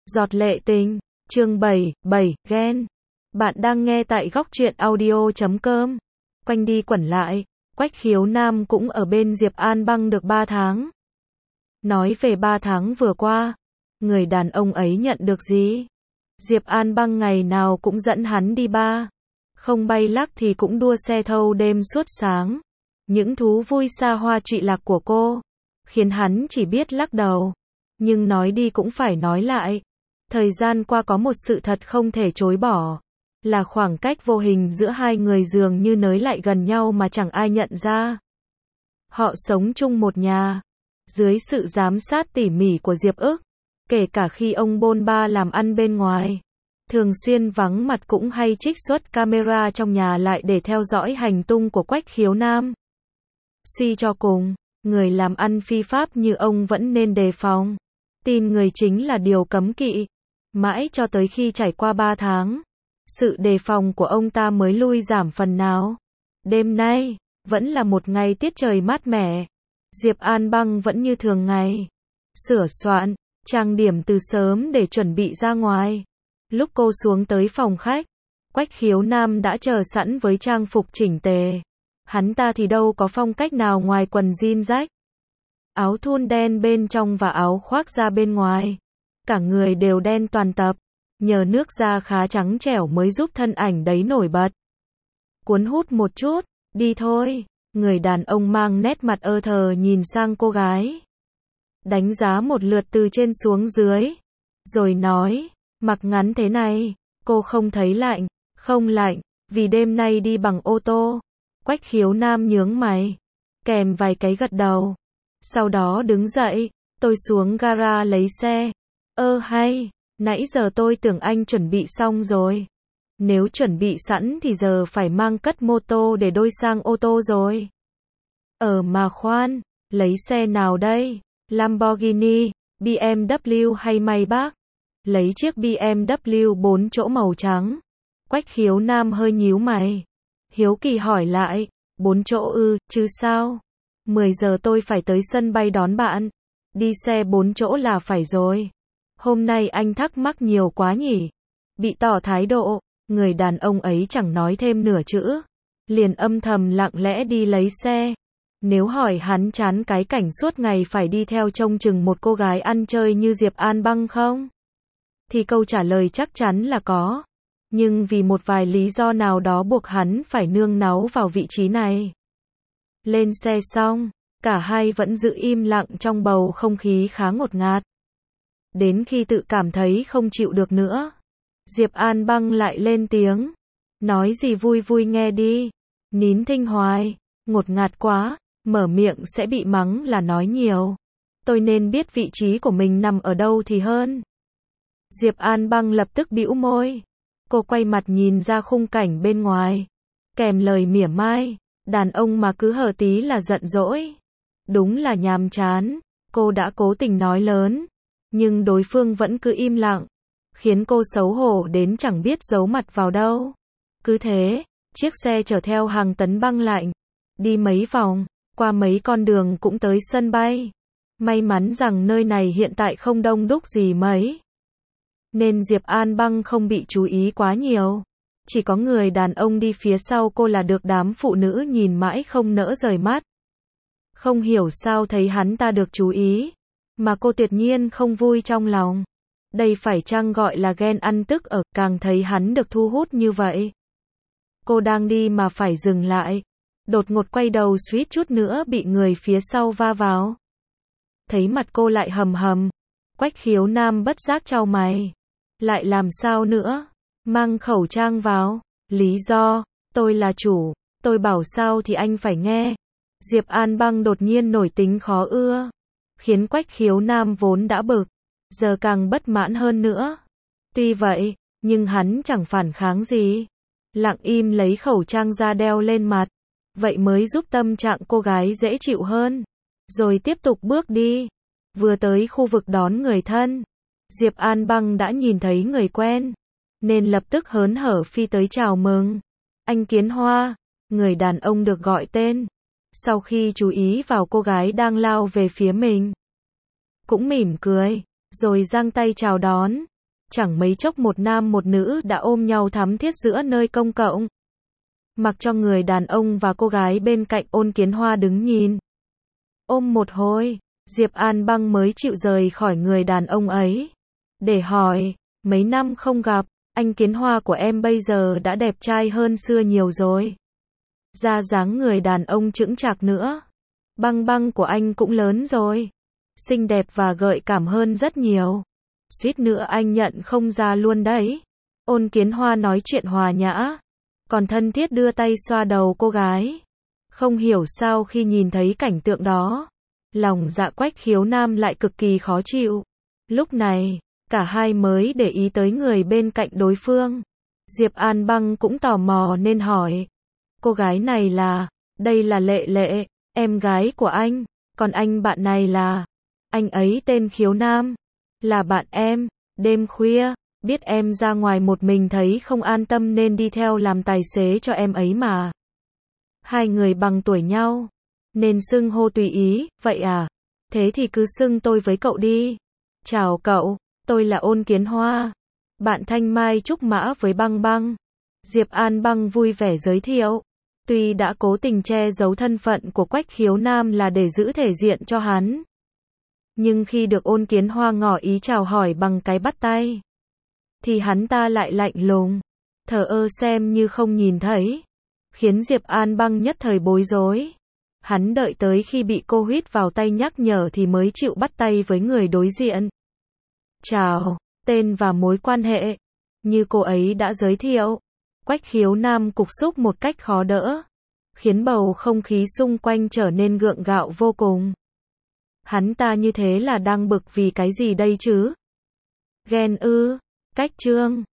Giọt lệ tình, chương 7, ghen. Bạn đang nghe tại góc truyện audio.com. Quanh đi quẩn lại, Quách Khiếu Nam cũng ở bên Diệp An Băng được 3 tháng. Nói về 3 tháng vừa qua, người đàn ông ấy nhận được gì? Diệp An Băng ngày nào cũng dẫn hắn đi bar, không bay lắc thì cũng đua xe thâu đêm suốt sáng. Những thú vui xa hoa trụy lạc của cô, khiến hắn chỉ biết lắc đầu. Nhưng nói đi cũng phải nói lại. Thời gian qua có một sự thật không thể chối bỏ, là khoảng cách vô hình giữa hai người dường như nới lại gần nhau mà chẳng ai nhận ra. Họ sống chung một nhà, dưới sự giám sát tỉ mỉ của Diệp Ức, kể cả khi ông bôn ba làm ăn bên ngoài. Thường xuyên vắng mặt cũng hay trích xuất camera trong nhà lại để theo dõi hành tung của Quách Khiếu Nam. Suy cho cùng, người làm ăn phi pháp như ông vẫn nên đề phòng. Tin người chính là điều cấm kỵ. Mãi cho tới khi trải qua 3 tháng, sự đề phòng của ông ta mới lui giảm phần nào. Đêm nay, vẫn là một ngày tiết trời mát mẻ. Diệp An Băng vẫn như thường ngày. Sửa soạn, trang điểm từ sớm để chuẩn bị ra ngoài. Lúc cô xuống tới phòng khách, Quách Khiếu Nam đã chờ sẵn với trang phục chỉnh tề. Hắn ta thì đâu có phong cách nào ngoài quần jean rách, áo thun đen bên trong và áo khoác da bên ngoài. Cả người đều đen toàn tập, nhờ nước da khá trắng trẻo mới giúp thân ảnh đấy nổi bật. Cuốn hút một chút, đi thôi. Người đàn ông mang nét mặt ơ thờ nhìn sang cô gái, đánh giá một lượt từ trên xuống dưới, rồi nói, mặc ngắn thế này, cô không thấy lạnh? Không lạnh, vì đêm nay đi bằng ô tô. Quách Khiếu Nam nhướng mày, kèm vài cái gật đầu. Sau đó đứng dậy, tôi xuống gara lấy xe. Hay, nãy giờ tôi tưởng anh chuẩn bị xong rồi. Nếu chuẩn bị sẵn thì giờ phải mang cất mô tô để đôi sang ô tô rồi. Mà khoan, lấy xe nào đây? Lamborghini, BMW hay Maybach? Lấy chiếc BMW 4 chỗ màu trắng. Quách Khiếu Nam hơi nhíu mày, hiếu kỳ hỏi lại, 4 chỗ chứ sao? 10 giờ tôi phải tới sân bay đón bạn. Đi xe 4 chỗ là phải rồi. Hôm nay anh thắc mắc nhiều quá nhỉ? Bị tỏ thái độ, người đàn ông ấy chẳng nói thêm nửa chữ, liền âm thầm lặng lẽ đi lấy xe. Nếu hỏi hắn chán cái cảnh suốt ngày phải đi theo trông chừng một cô gái ăn chơi như Diệp An Băng không? Thì câu trả lời chắc chắn là có. Nhưng vì một vài lý do nào đó buộc hắn phải nương náu vào vị trí này. Lên xe xong, cả hai vẫn giữ im lặng trong bầu không khí khá ngột ngạt. Đến khi tự cảm thấy không chịu được nữa, Diệp An Băng lại lên tiếng. Nói gì vui vui nghe đi. Nín thinh hoài, ngột ngạt quá, mở miệng sẽ bị mắng là nói nhiều. Tôi nên biết vị trí của mình nằm ở đâu thì hơn. Diệp An Băng lập tức bĩu môi. Cô quay mặt nhìn ra khung cảnh bên ngoài, kèm lời mỉa mai. Đàn ông mà cứ hở tí là giận dỗi. Đúng là nhàm chán. Cô đã cố tình nói lớn, nhưng đối phương vẫn cứ im lặng, khiến cô xấu hổ đến chẳng biết giấu mặt vào đâu. Cứ thế, chiếc xe chở theo hàng tấn băng lạnh, đi mấy vòng, qua mấy con đường cũng tới sân bay. May mắn rằng nơi này hiện tại không đông đúc gì mấy, nên Diệp An Băng không bị chú ý quá nhiều. Chỉ có người đàn ông đi phía sau cô là được đám phụ nữ nhìn mãi không nỡ rời mắt. Không hiểu sao thấy hắn ta được chú ý, mà cô tuyệt nhiên không vui trong lòng. Đây phải chăng gọi là ghen ăn tức ở, càng thấy hắn được thu hút như vậy. Cô đang đi mà phải dừng lại, đột ngột quay đầu suýt chút nữa bị người phía sau va vào. Thấy mặt cô lại hầm hầm, Quách Khiếu Nam bất giác chau mày. Lại làm sao nữa? Mang khẩu trang vào. Lý do, tôi là chủ, tôi bảo sao thì anh phải nghe. Diệp An Băng đột nhiên nổi tính khó ưa, khiến Quách Khiếu Nam vốn đã bực, giờ càng bất mãn hơn nữa. Tuy vậy, nhưng hắn chẳng phản kháng gì, lặng im lấy khẩu trang ra đeo lên mặt. Vậy mới giúp tâm trạng cô gái dễ chịu hơn. Rồi tiếp tục bước đi. Vừa tới khu vực đón người thân, Diệp An Băng đã nhìn thấy người quen, nên lập tức hớn hở phi tới chào mừng. Anh Kiến Hoa, người đàn ông được gọi tên, sau khi chú ý vào cô gái đang lao về phía mình, cũng mỉm cười, rồi giang tay chào đón. chẳng mấy chốc một nam một nữ đã ôm nhau thắm thiết giữa nơi công cộng. Mặc cho người đàn ông và cô gái bên cạnh Ôn Kiến Hoa đứng nhìn. Ôm một hồi, Diệp An Băng mới chịu rời khỏi người đàn ông ấy. Để hỏi, mấy năm không gặp, anh Kiến Hoa của em bây giờ đã đẹp trai hơn xưa nhiều rồi. Da dáng người đàn ông chững chạc nữa. Băng Băng của anh cũng lớn rồi. Xinh đẹp và gợi cảm hơn rất nhiều. Suýt nữa anh nhận không ra luôn đấy. Ôn Kiến Hoa nói chuyện hòa nhã, còn thân thiết đưa tay xoa đầu cô gái. Không hiểu sao khi nhìn thấy cảnh tượng đó, lòng dạ Quách Khiếu Nam lại cực kỳ khó chịu. Lúc này, cả hai mới để ý tới người bên cạnh đối phương. Diệp An Băng cũng tò mò nên hỏi. Cô gái này là, đây là Lệ Lệ, em gái của anh, còn anh bạn này là, anh ấy tên Khiếu Nam, là bạn em, đêm khuya, biết em ra ngoài một mình thấy không an tâm nên đi theo làm tài xế cho em ấy mà. Hai người bằng tuổi nhau, nên xưng hô tùy ý, vậy à? Thế thì cứ xưng tôi với cậu đi. Chào cậu, tôi là Ôn Kiến Hoa, bạn Thanh Mai Trúc Mã với Băng Băng. Diệp An Băng vui vẻ giới thiệu. Tuy đã cố tình che giấu thân phận của Quách Khiếu Nam là để giữ thể diện cho hắn, nhưng khi được Ôn Kiến Hoa ngỏ ý chào hỏi bằng cái bắt tay, thì hắn ta lại lạnh lùng, thờ ơ xem như không nhìn thấy, khiến Diệp An Băng nhất thời bối rối. Hắn đợi tới khi bị cô huýt vào tay nhắc nhở thì mới chịu bắt tay với người đối diện. Chào, tên và mối quan hệ. Như cô ấy đã giới thiệu, Quách Khiếu Nam cục xúc một cách khó đỡ, khiến bầu không khí xung quanh trở nên gượng gạo vô cùng. Hắn ta như thế là đang bực vì cái gì đây chứ? Ghen ư? Cách Trương